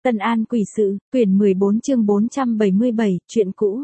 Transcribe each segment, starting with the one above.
Tân An Quỷ Sự, quyển 14 chương 477, chuyện cũ.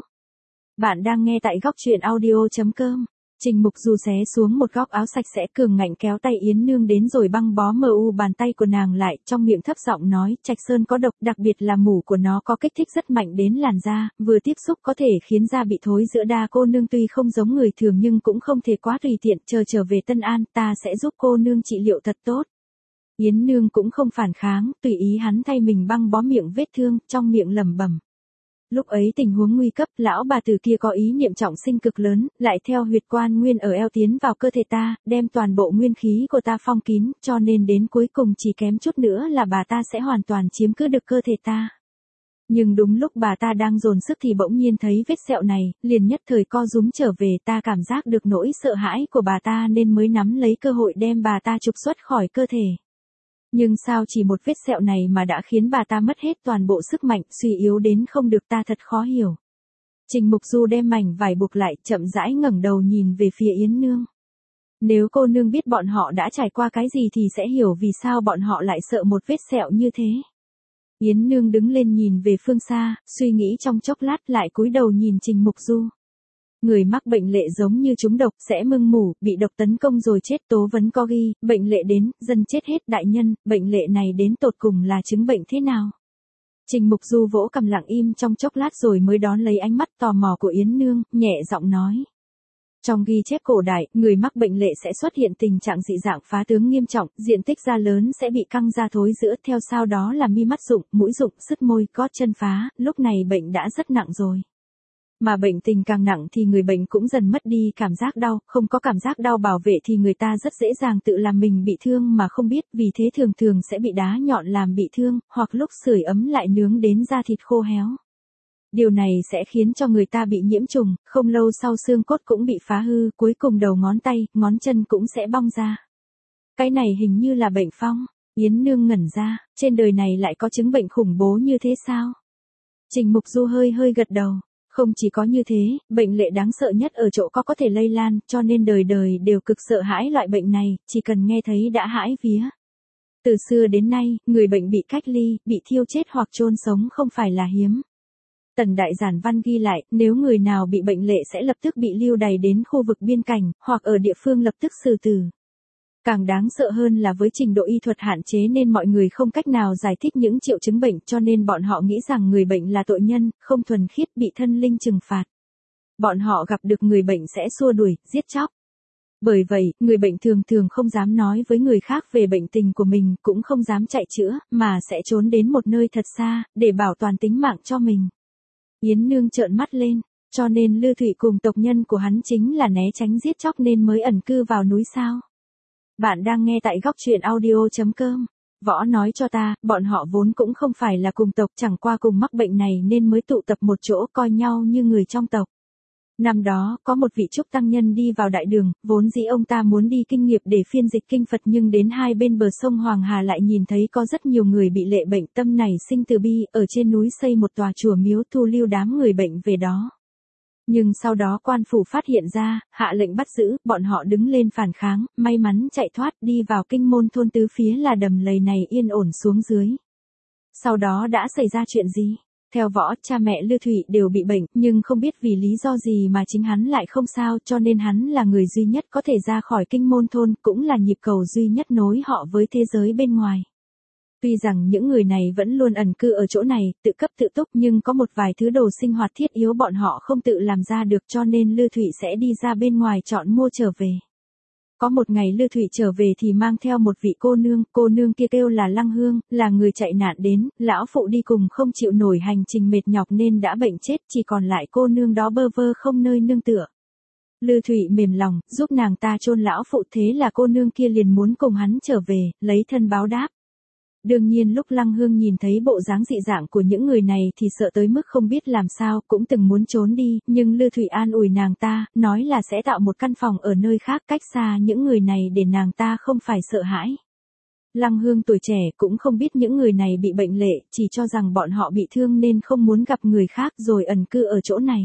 Bạn đang nghe tại góc truyện audio.com. Trình Mục Du xé xuống một góc áo sạch sẽ, cường ngạnh kéo tay Yến Nương đến rồi băng bó mờ u bàn tay của nàng lại, trong miệng thấp giọng nói, Trạch Sơn có độc, đặc biệt là mủ của nó có kích thích rất mạnh đến làn da, vừa tiếp xúc có thể khiến da bị thối rữa. Đa cô nương tuy không giống người thường nhưng cũng không thể quá tùy tiện, trở về Tân An, ta sẽ giúp cô nương trị liệu thật tốt. Yến Nương cũng không phản kháng, tùy ý hắn thay mình băng bó miệng vết thương, trong miệng lẩm bẩm. Lúc ấy tình huống nguy cấp, lão bà tử kia có ý niệm trọng sinh cực lớn, lại theo huyệt quan nguyên ở eo tiến vào cơ thể ta, đem toàn bộ nguyên khí của ta phong kín, cho nên đến cuối cùng chỉ kém chút nữa là bà ta sẽ hoàn toàn chiếm cứ được cơ thể ta. Nhưng đúng lúc bà ta đang dồn sức thì bỗng nhiên thấy vết sẹo này, liền nhất thời co rúm trở về. Ta cảm giác được nỗi sợ hãi của bà ta nên mới nắm lấy cơ hội đem bà ta trục xuất khỏi cơ thể. Nhưng sao chỉ một vết sẹo này mà đã khiến bà ta mất hết toàn bộ sức mạnh, suy yếu đến không được, ta thật khó hiểu. Trình Mục Du đem mảnh vải buộc lại, chậm rãi ngẩng đầu nhìn về phía Yến Nương. Nếu cô nương biết bọn họ đã trải qua cái gì thì sẽ hiểu vì sao bọn họ lại sợ một vết sẹo như thế. Yến Nương đứng lên nhìn về phương xa, suy nghĩ trong chốc lát lại cúi đầu nhìn Trình Mục Du. Người mắc bệnh lệ giống như trúng độc, sẽ mưng mủ, bị độc tấn công rồi chết. Tố vấn có ghi, bệnh lệ đến, dân chết hết. Đại nhân, bệnh lệ này đến tột cùng là chứng bệnh thế nào? Trình Mục Du vỗ cằm lặng im trong chốc lát rồi mới đón lấy ánh mắt tò mò của Yến Nương, nhẹ giọng nói. Trong ghi chép cổ đại, người mắc bệnh lệ sẽ xuất hiện tình trạng dị dạng phá tướng nghiêm trọng, diện tích da lớn sẽ bị căng da thối rữa, theo sau đó là mi mắt rụng, mũi rụng, sứt môi, gót chân phá, lúc này bệnh đã rất nặng rồi. Mà bệnh tình càng nặng thì người bệnh cũng dần mất đi cảm giác đau, không có cảm giác đau bảo vệ thì người ta rất dễ dàng tự làm mình bị thương mà không biết, vì thế thường thường sẽ bị đá nhọn làm bị thương, hoặc lúc sưởi ấm lại nướng đến da thịt khô héo. Điều này sẽ khiến cho người ta bị nhiễm trùng, không lâu sau xương cốt cũng bị phá hư, cuối cùng đầu ngón tay, ngón chân cũng sẽ bong ra. Cái này hình như là bệnh phong. Yến Nương ngẩn ra, trên đời này lại có chứng bệnh khủng bố như thế sao? Trình Mục Du hơi gật đầu. Không chỉ có như thế, bệnh lệ đáng sợ nhất ở chỗ có thể lây lan, cho nên đời đời đều cực sợ hãi loại bệnh này, chỉ cần nghe thấy đã hãi vía. Từ xưa đến nay, người bệnh bị cách ly, bị thiêu chết hoặc chôn sống không phải là hiếm. Tần Đại Giản Văn ghi lại, nếu người nào bị bệnh lệ sẽ lập tức bị lưu đày đến khu vực biên cảnh, hoặc ở địa phương lập tức xử tử. Càng đáng sợ hơn là với trình độ y thuật hạn chế nên mọi người không cách nào giải thích những triệu chứng bệnh, cho nên bọn họ nghĩ rằng người bệnh là tội nhân, không thuần khiết, bị thân linh trừng phạt. Bọn họ gặp được người bệnh sẽ xua đuổi, giết chóc. Bởi vậy, người bệnh thường thường không dám nói với người khác về bệnh tình của mình, cũng không dám chạy chữa, mà sẽ trốn đến một nơi thật xa, để bảo toàn tính mạng cho mình. Yến Nương trợn mắt lên, cho nên Lư Thụy cùng tộc nhân của hắn chính là né tránh giết chóc nên mới ẩn cư vào núi sao? Bạn đang nghe tại góc truyện audio.com. Võ nói cho ta, bọn họ vốn cũng không phải là cùng tộc, chẳng qua cùng mắc bệnh này nên mới tụ tập một chỗ coi nhau như người trong tộc. Năm đó, có một vị trúc tăng nhân đi vào đại đường, vốn dĩ ông ta muốn đi kinh nghiệp để phiên dịch kinh Phật nhưng đến hai bên bờ sông Hoàng Hà lại nhìn thấy có rất nhiều người bị lệ bệnh, tâm này sinh từ bi, ở trên núi xây một tòa chùa miếu thu lưu đám người bệnh về đó. Nhưng sau đó quan phủ phát hiện ra, hạ lệnh bắt giữ, bọn họ đứng lên phản kháng, may mắn chạy thoát đi vào kinh môn thôn tứ phía là đầm lầy này yên ổn xuống dưới. Sau đó đã xảy ra chuyện gì? Theo Võ, cha mẹ Lư Thụy đều bị bệnh, nhưng không biết vì lý do gì mà chính hắn lại không sao, cho nên hắn là người duy nhất có thể ra khỏi kinh môn thôn, cũng là nhịp cầu duy nhất nối họ với thế giới bên ngoài. Tuy rằng những người này vẫn luôn ẩn cư ở chỗ này, tự cấp tự túc nhưng có một vài thứ đồ sinh hoạt thiết yếu bọn họ không tự làm ra được cho nên Lư Thụy sẽ đi ra bên ngoài chọn mua trở về. Có một ngày Lư Thụy trở về thì mang theo một vị cô nương kia kêu là Lăng Hương, là người chạy nạn đến, lão phụ đi cùng không chịu nổi hành trình mệt nhọc nên đã bệnh chết, chỉ còn lại cô nương đó bơ vơ không nơi nương tựa. Lư Thụy mềm lòng, giúp nàng ta chôn lão phụ, thế là cô nương kia liền muốn cùng hắn trở về, lấy thân báo đáp. Đương nhiên lúc Lăng Hương nhìn thấy bộ dáng dị dạng của những người này thì sợ tới mức không biết làm sao, cũng từng muốn trốn đi, nhưng Lư Thụy an ủi nàng ta, nói là sẽ tạo một căn phòng ở nơi khác cách xa những người này để nàng ta không phải sợ hãi. Lăng Hương tuổi trẻ cũng không biết những người này bị bệnh lệ, chỉ cho rằng bọn họ bị thương nên không muốn gặp người khác rồi ẩn cư ở chỗ này.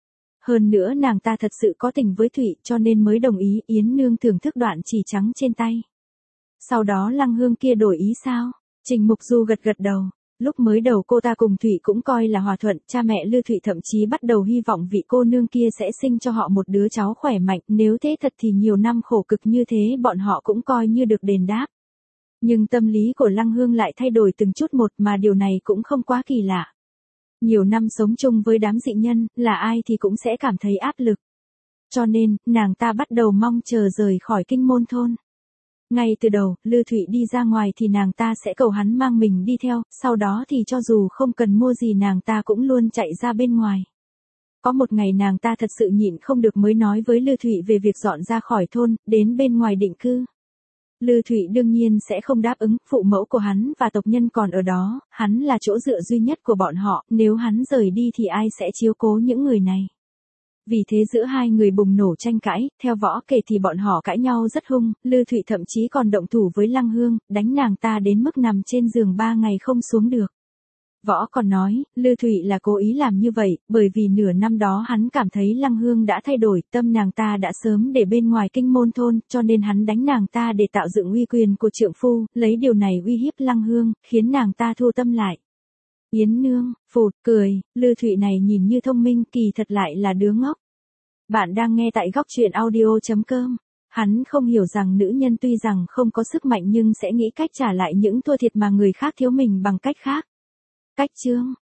Hơn nữa nàng ta thật sự có tình với Thụy cho nên mới đồng ý. Yến Nương thưởng thức đoạn chỉ trắng trên tay. Sau đó Lăng Hương kia đổi ý sao? Trình Mục Du gật đầu. Lúc mới đầu cô ta cùng Thụy cũng coi là hòa thuận, cha mẹ Lư Thụy thậm chí bắt đầu hy vọng vị cô nương kia sẽ sinh cho họ một đứa cháu khỏe mạnh, nếu thế thật thì nhiều năm khổ cực như thế bọn họ cũng coi như được đền đáp. Nhưng tâm lý của Lăng Hương lại thay đổi từng chút một mà điều này cũng không quá kỳ lạ. Nhiều năm sống chung với đám dị nhân, là ai thì cũng sẽ cảm thấy áp lực. Cho nên, nàng ta bắt đầu mong chờ rời khỏi Kinh Môn thôn. Ngay từ đầu, Lư Thụy đi ra ngoài thì nàng ta sẽ cầu hắn mang mình đi theo, sau đó thì cho dù không cần mua gì nàng ta cũng luôn chạy ra bên ngoài. Có một ngày nàng ta thật sự nhịn không được mới nói với Lư Thụy về việc dọn ra khỏi thôn, đến bên ngoài định cư. Lư Thụy đương nhiên sẽ không đáp ứng, phụ mẫu của hắn và tộc nhân còn ở đó, hắn là chỗ dựa duy nhất của bọn họ, nếu hắn rời đi thì ai sẽ chiếu cố những người này. Vì thế giữa hai người bùng nổ tranh cãi, theo Võ kể thì bọn họ cãi nhau rất hung, Lư Thụy thậm chí còn động thủ với Lăng Hương, đánh nàng ta đến mức nằm trên giường 3 ngày không xuống được. Võ còn nói, Lư Thụy là cố ý làm như vậy, bởi vì nửa năm đó hắn cảm thấy Lăng Hương đã thay đổi, tâm nàng ta đã sớm để bên ngoài Kinh Môn thôn, cho nên hắn đánh nàng ta để tạo dựng uy quyền của trượng phu, lấy điều này uy hiếp Lăng Hương, khiến nàng ta thu tâm lại. Yến Nương, phụt, cười, Lư Thụy này nhìn như thông minh, kỳ thật lại là đứa ngốc. Bạn đang nghe tại góc truyện audio.com. Hắn không hiểu rằng nữ nhân tuy rằng không có sức mạnh nhưng sẽ nghĩ cách trả lại những thua thiệt mà người khác thiếu mình bằng cách khác. Cách chương